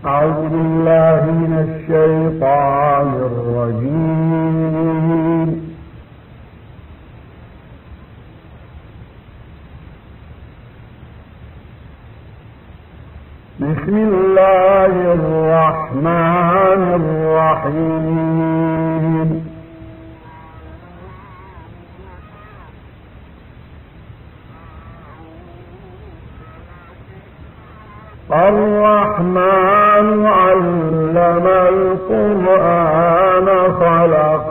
أعوذ بالله من الشيطان الرجيم. بسم الله الرحمن الرحيم. الرحمن علم القرآن خلق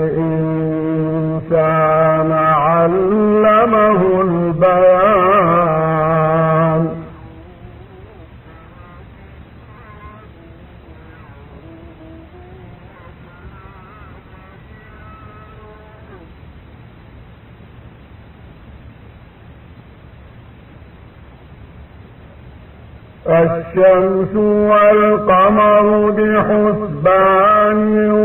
الإنسان علمه البيان. الشمس والقمر بحسبان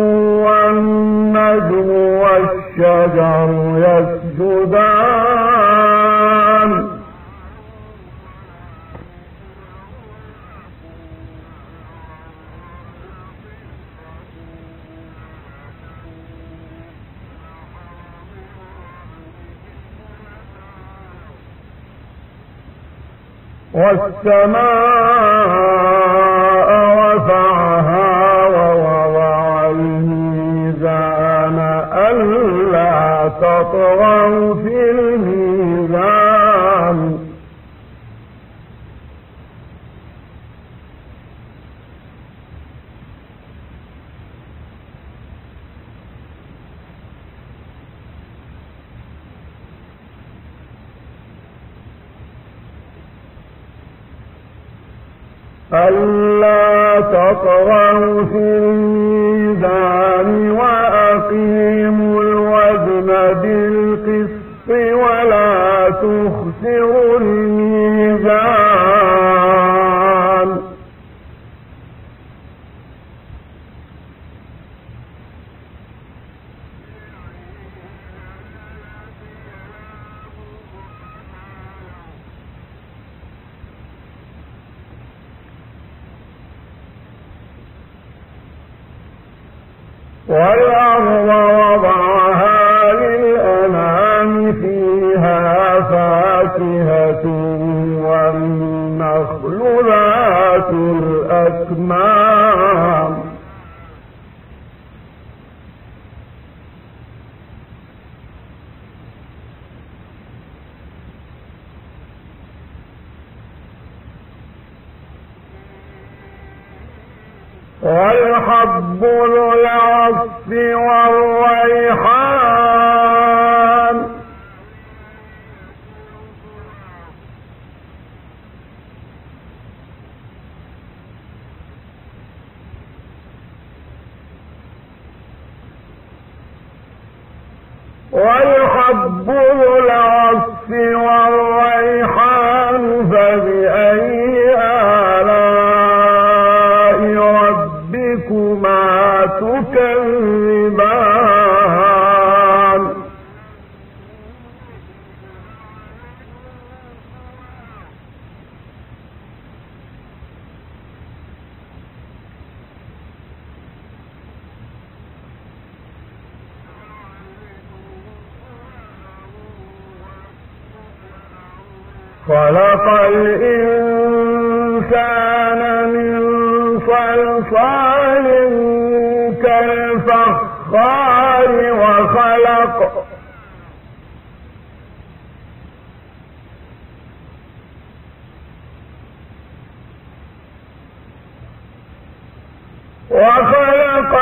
والنجم والشجر يسجدان. والسماء رفعها ووضع الميزان ألا تطغوا في الميزان. ألا تطغوا في الميزان وأقيموا الوزن بالقسط ولا تخسروا الميزان. والأرض وضعها للأنعام فيها فاكهة والنخل ذات الأكمام. والحب ذو العصف والريحان. والحب ذو العصف والريحان فبأي ربكما تكذبان. خلق الإنسان من صلصال كالفخار وخلق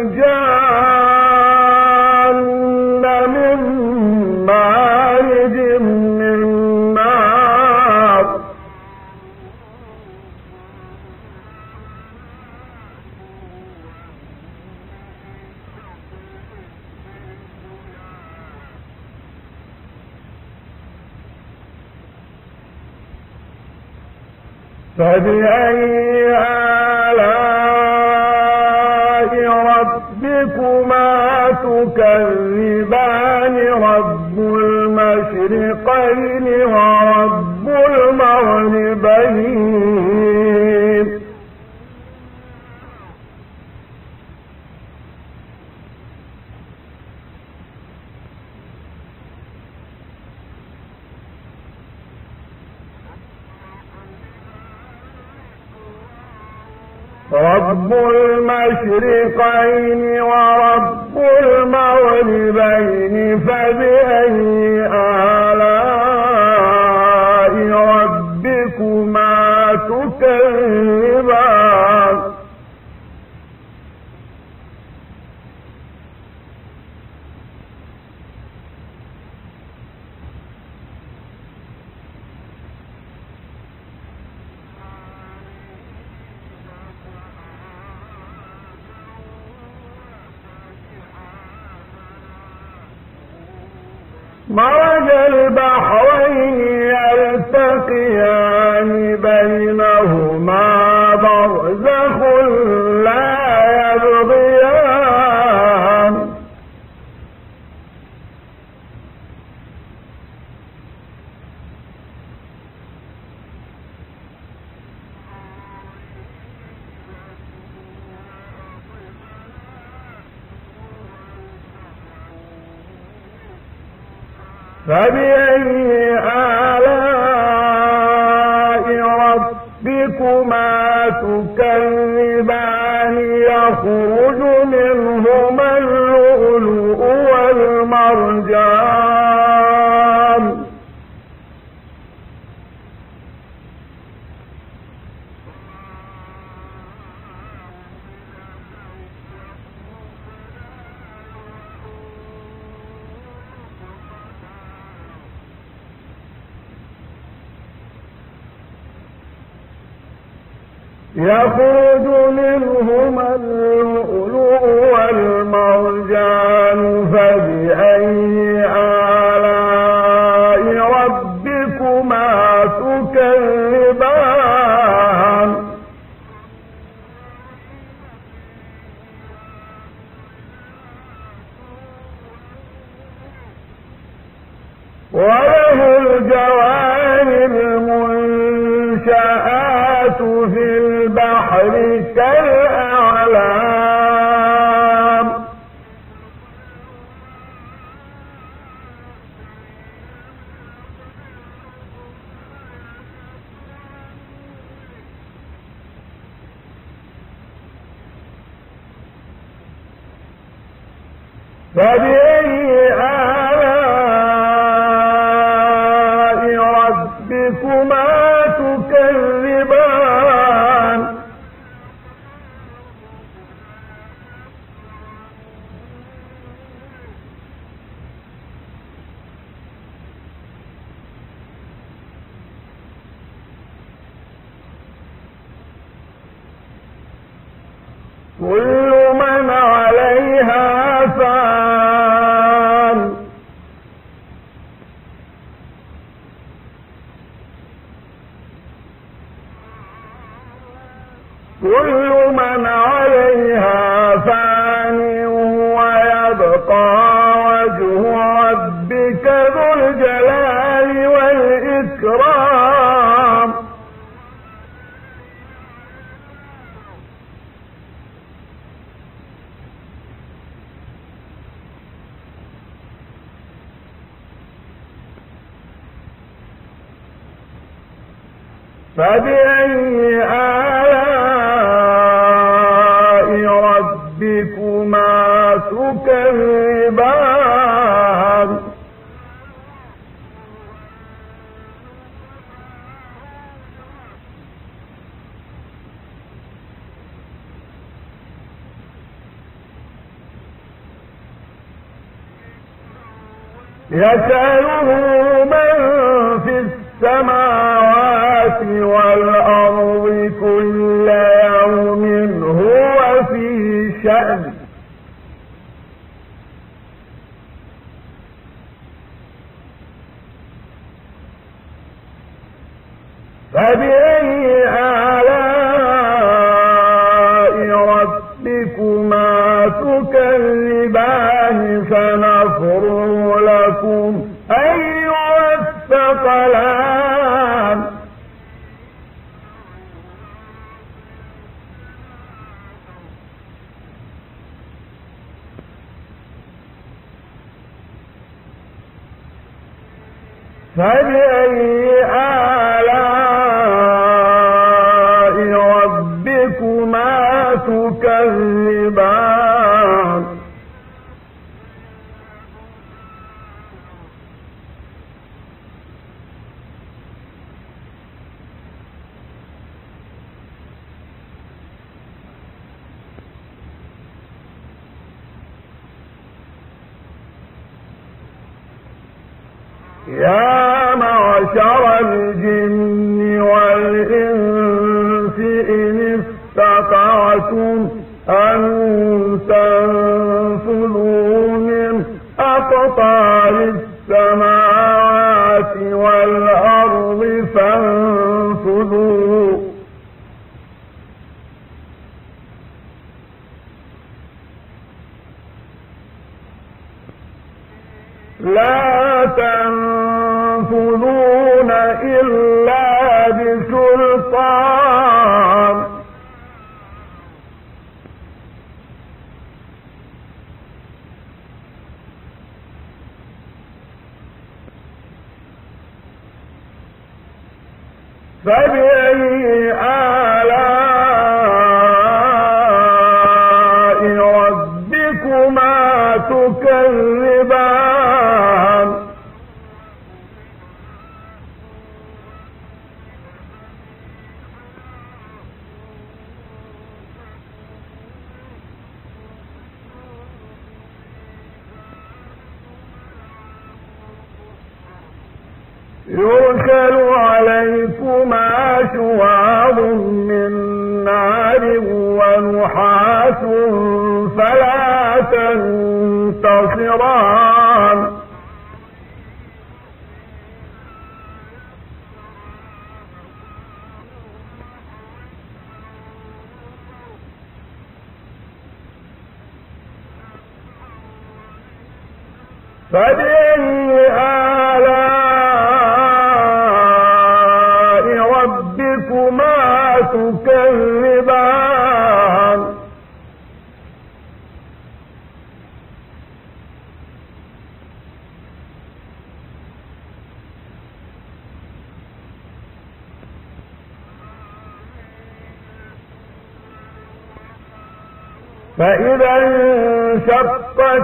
الجان من مارج من نار. فبأي آلاء ربكما تكذبان. رب المشرقين ورب المغربين. رب المشرقين ورب المغربين فبأي آلاء ربكما تكذبان مرج البحرين يلتقيان بينهما برزخ لا يبغيان فبأي آلاء ربكما تكذبان يخرج منهما اللؤلؤ والمرجان يخرج منهما اللؤلؤ والمرجان فبأي آلاء ربكما تكذبان وله الجوار المنشآت في البحر كالأعلام فبأي آلاء ربكما تكذبان كل من عليها فان كل من عليها فان ويبقى وجه ربك ذو الجلال والإكرام فبأي آلاء ربكما تكذبان يسأله من في السماوات والأرض كل يوم هو في شأن فبأي آلاء ربكما تكذبان فنفرغ لكم أيها الثقلان فبأي آلاء ربكما تكذبان يا معشر الجن والإنس إن استطعتم أن تنفذوا من أقطار السماوات والأرض فانفذوا لا تنفذون إلا بسلطان فبأي آلاء ربكما تكذبان يرسل عليكما شواظ من نار ونحاس فلا تنتصران فبأي آلاء ربكما تكذبان فإذا انشقت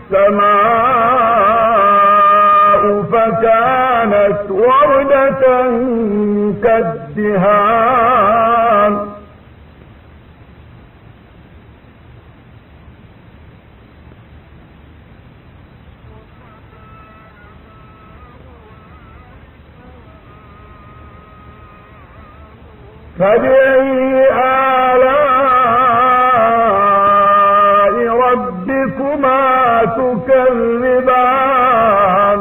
السماء فكانت وردة كالدهان فبأي آلاء ربكما تكذبان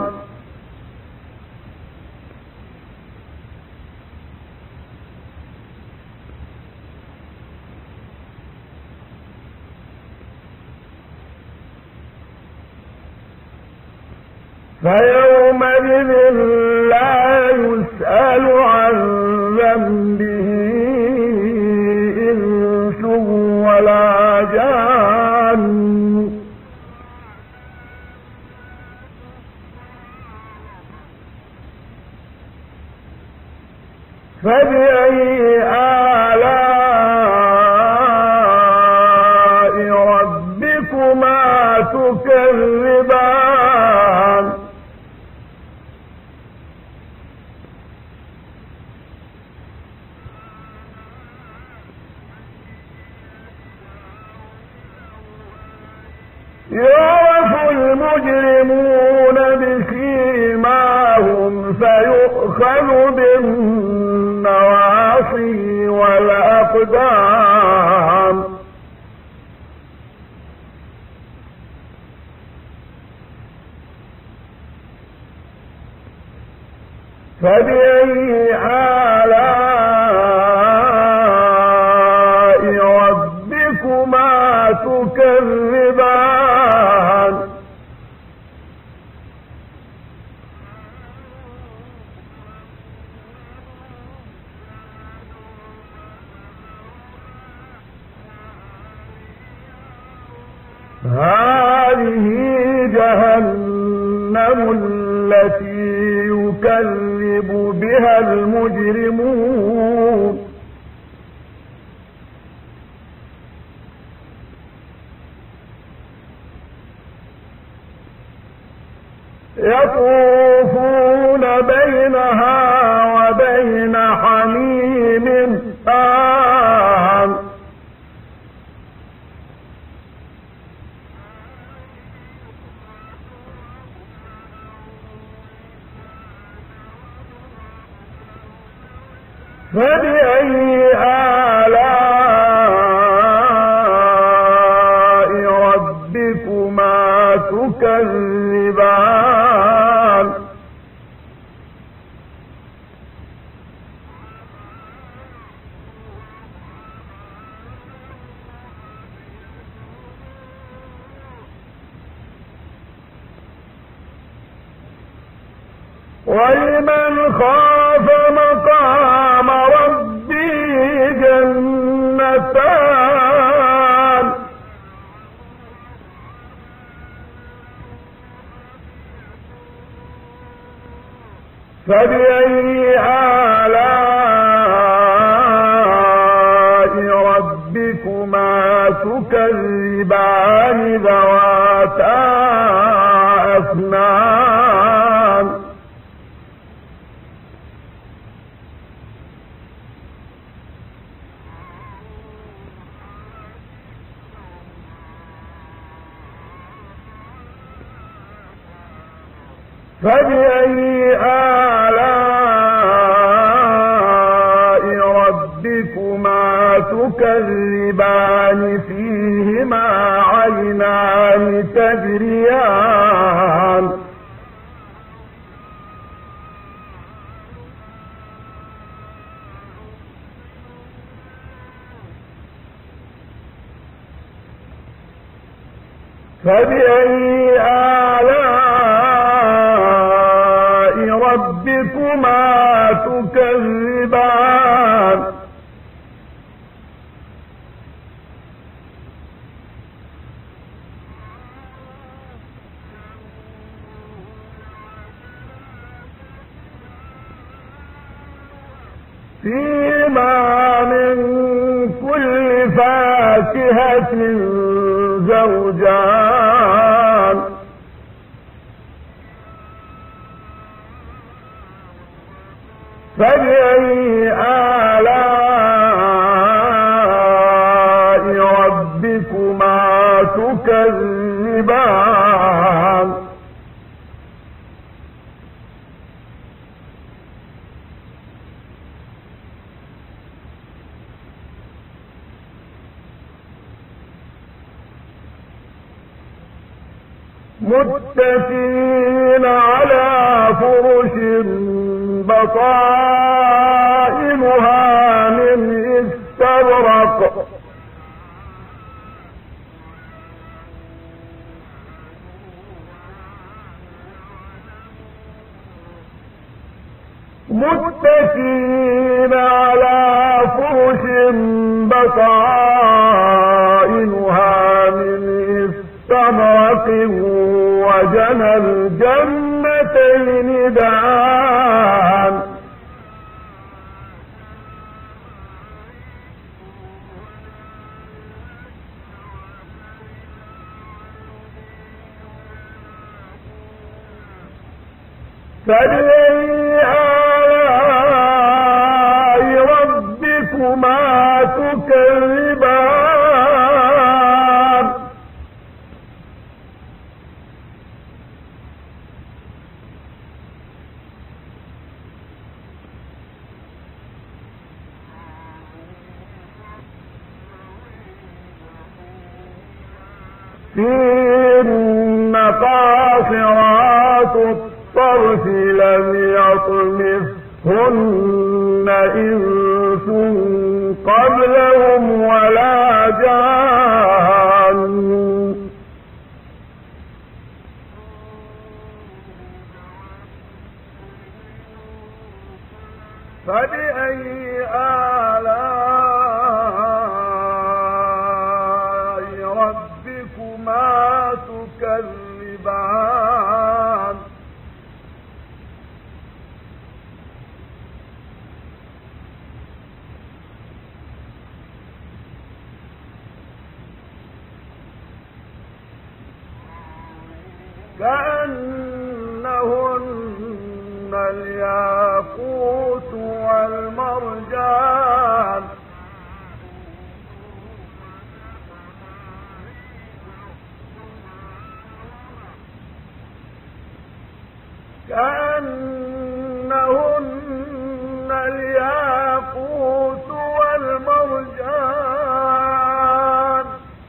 فيومئذ لا يسأل عن ذنبه إنس ولا جان فبأي آلاء ربكما تكذبان يعرف المجرمون بسيماهم فيؤخذ بالنواصي والأقدام فبأي آلاء ربكما تكذبان هذه جهنم التي يكذب بها المجرمون يطوفون بينها وبين حميم آن فبأي آلاء ربكما تكذبان ولمن خاف مقام ربه جنتان فبأي آلاء ربكما تكذبان ذواتا أفنان فبأي آلاء ربكما تكذبان فيهما عينان تجريان فبأي آلاء ربكما تكذبان فيهما من كل فاكهة زوجان فبأي آلاء ربكما تكذبان متكئين على فرش بطائنها من استبرق متكئين على فرش بطائنها من استبرق وجنى الجنتين دان فبأي آلاء ربكما تكذبان فيهن قاصرات الطرف لم يطمثهن إنس قبلهم ولا جان فبأي آلاء ربكما تكذبان كأنهما الياقوت والمرجان كأنهن الياقوت والمرجان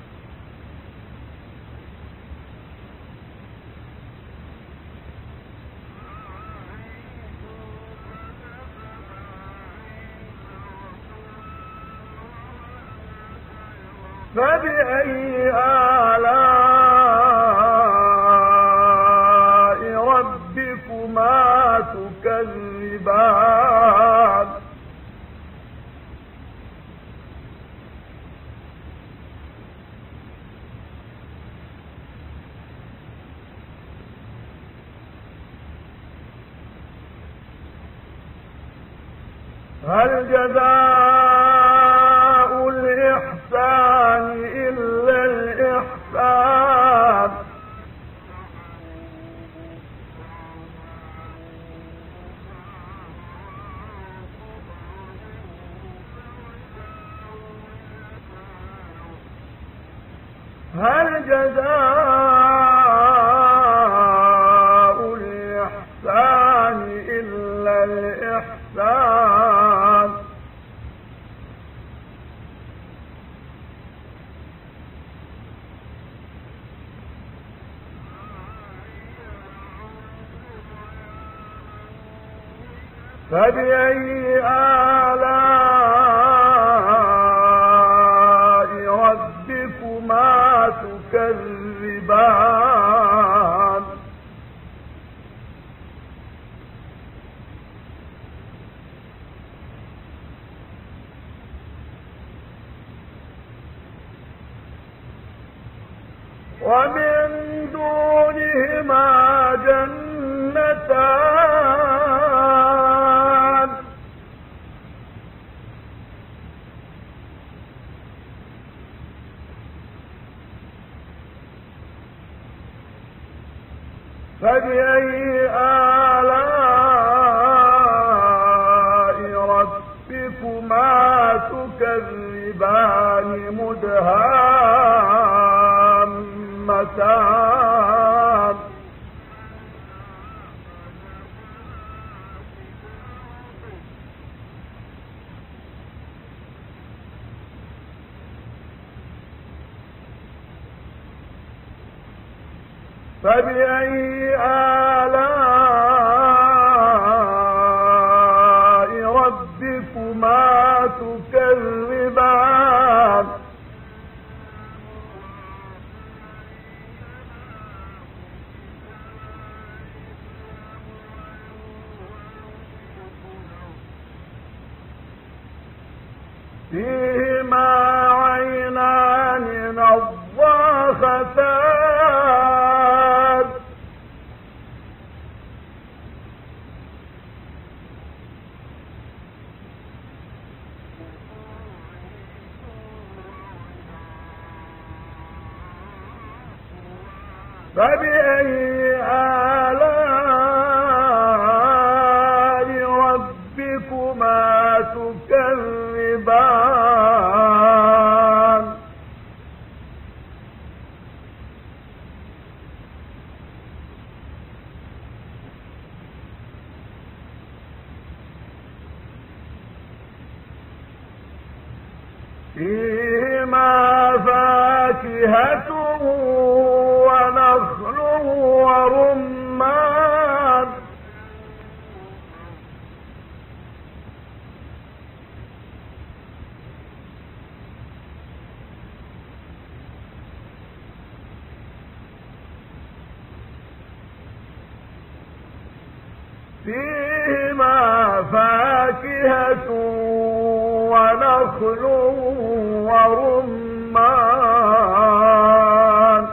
فبأي آلاء ربكما تكذبان هل جزاء الإحسان إلا الإحسان هل جزاء الإحسان إلا الإحسان فبأي آلاء ربكما تكذبان ومن دونهما جنتان فبأي آلاء ربكما تكذبان مدهامتان فبأي آلاء ربكما تكذبان فيهما عينان نضاختان فبأي آلاء ربكما تكذبان فيهما فاكهة ونخل ورمان فيهما فاكهة ونخل ورمان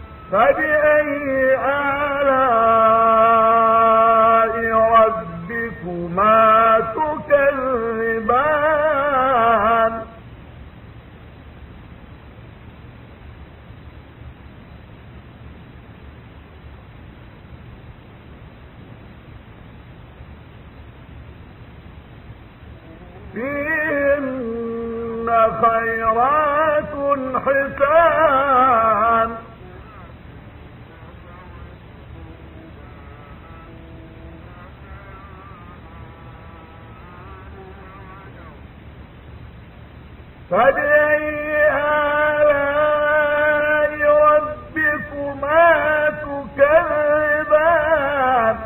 فبأي آلاء ربكما فيهن خيرات حسان فبأي آلاء ربكما تكذبان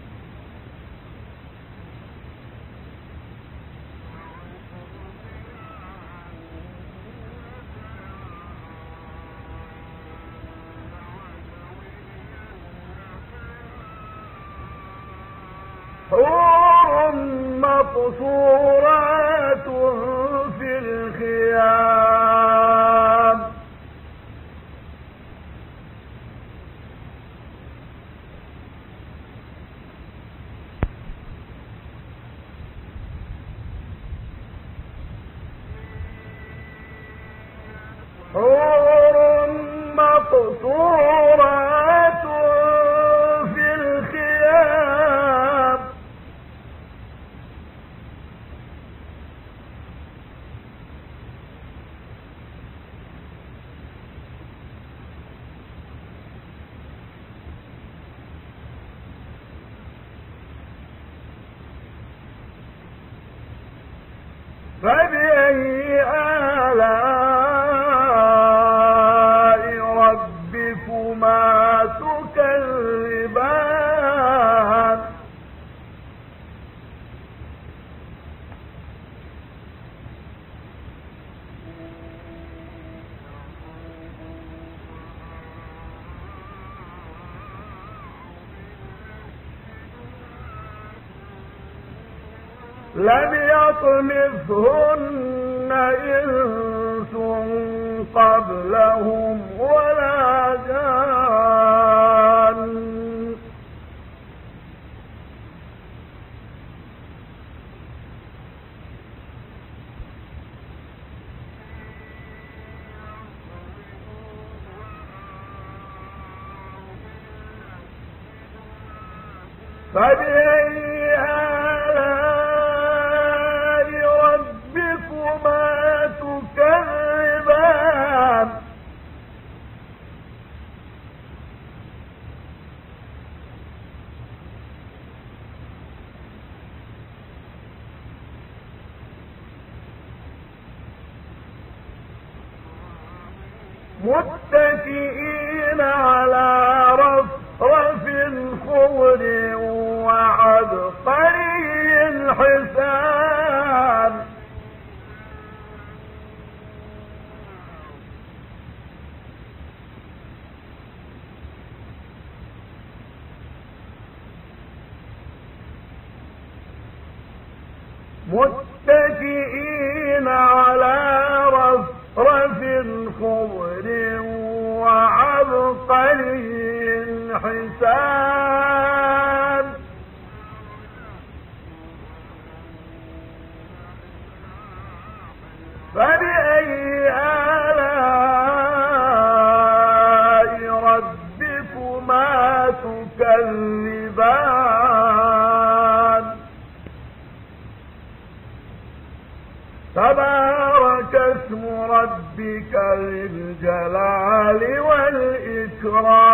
حور مقصورات في الخيام حور مقصورات في الخيام فبأي آلاء ربكما تكذبان لم يطمثهن إنس قبلهم ولا جان فبأي آلاء ربكما تكذبان متكئين على رفرف خضر وعبقري حسان متكئين على رفرف خضر وعبقري حسان فبأي آلاء ربكما تكذبان تبارك اسم ربك ذي الجلال والإكرام